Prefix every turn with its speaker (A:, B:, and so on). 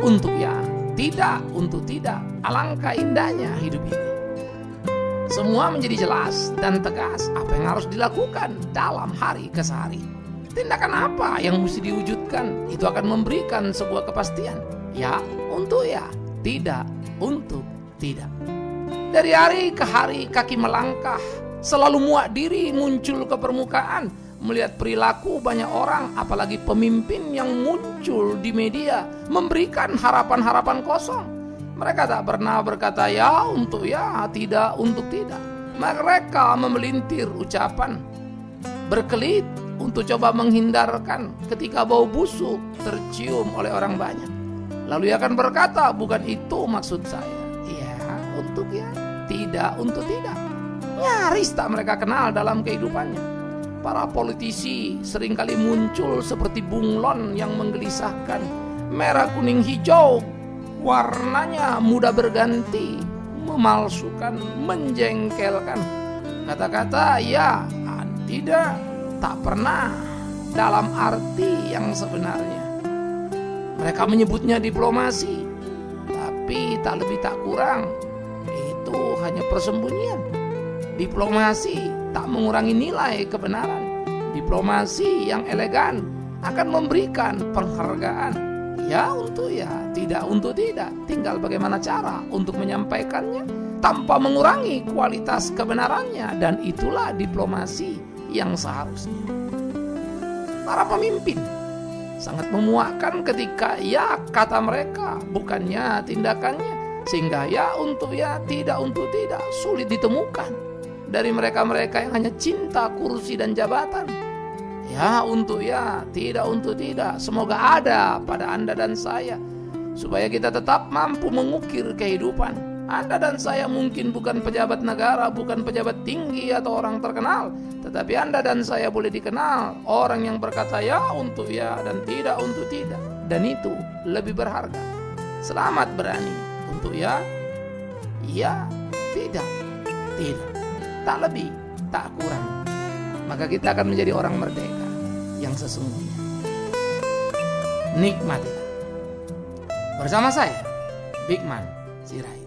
A: untuk ya, tidak untuk tidak. Alangkah indahnya hidup ini. Semua menjadi jelas dan tegas apa yang harus dilakukan dalam hari kesehari. Tindakan apa yang mesti diwujudkan, itu akan memberikan sebuah kepastian. Ya untuk ya, tidak untuk tidak. Dari hari ke hari kaki melangkah, selalu muak diri muncul ke permukaan, melihat perilaku banyak orang, apalagi pemimpin yang muncul di media, memberikan harapan-harapan kosong. Mereka tak pernah berkata ya untuk ya, tidak untuk tidak. Mereka memelintir ucapan, berkelit untuk coba menghindarkan ketika bau busuk tercium oleh orang banyak. Lalu ia akan berkata, bukan itu maksud saya. Ya untuk ya, tidak untuk tidak. Nyaris tak mereka kenal dalam kehidupannya. Para politisi seringkali muncul seperti bunglon yang menggelisahkan. Merah, kuning, hijau, warnanya mudah berganti, memalsukan, menjengkelkan. Kata-kata ya, tidak, tak pernah dalam arti yang sebenarnya. Mereka menyebutnya diplomasi, tapi tak lebih tak kurang itu hanya persembunyian. Diplomasi tak mengurangi nilai kebenaran. Diplomasi yang elegan akan memberikan penghargaan. Ya untuk ya, tidak untuk tidak. Tinggal bagaimana cara untuk menyampaikannya tanpa mengurangi kualitas kebenarannya. Dan itulah diplomasi yang seharusnya. Para pemimpin sangat memuakkan ketika ya kata mereka, bukannya tindakannya. Sehingga ya untuk ya, tidak untuk tidak sulit ditemukan dari mereka-mereka yang hanya cinta kursi dan jabatan. Ya untuk ya, tidak untuk tidak. Semoga ada pada Anda dan saya, supaya kita tetap mampu mengukir kehidupan. Anda dan saya mungkin bukan pejabat negara, bukan pejabat tinggi atau orang terkenal, tetapi Anda dan saya boleh dikenal orang yang berkata ya untuk ya dan tidak untuk tidak. Dan itu lebih berharga. Selamat berani untuk ya, ya, tidak, tidak. Tak lebih, tak kurang. Maka kita akan menjadi orang merdeka yang sesungguhnya. Nikmati bersama saya, Bigman Sirait.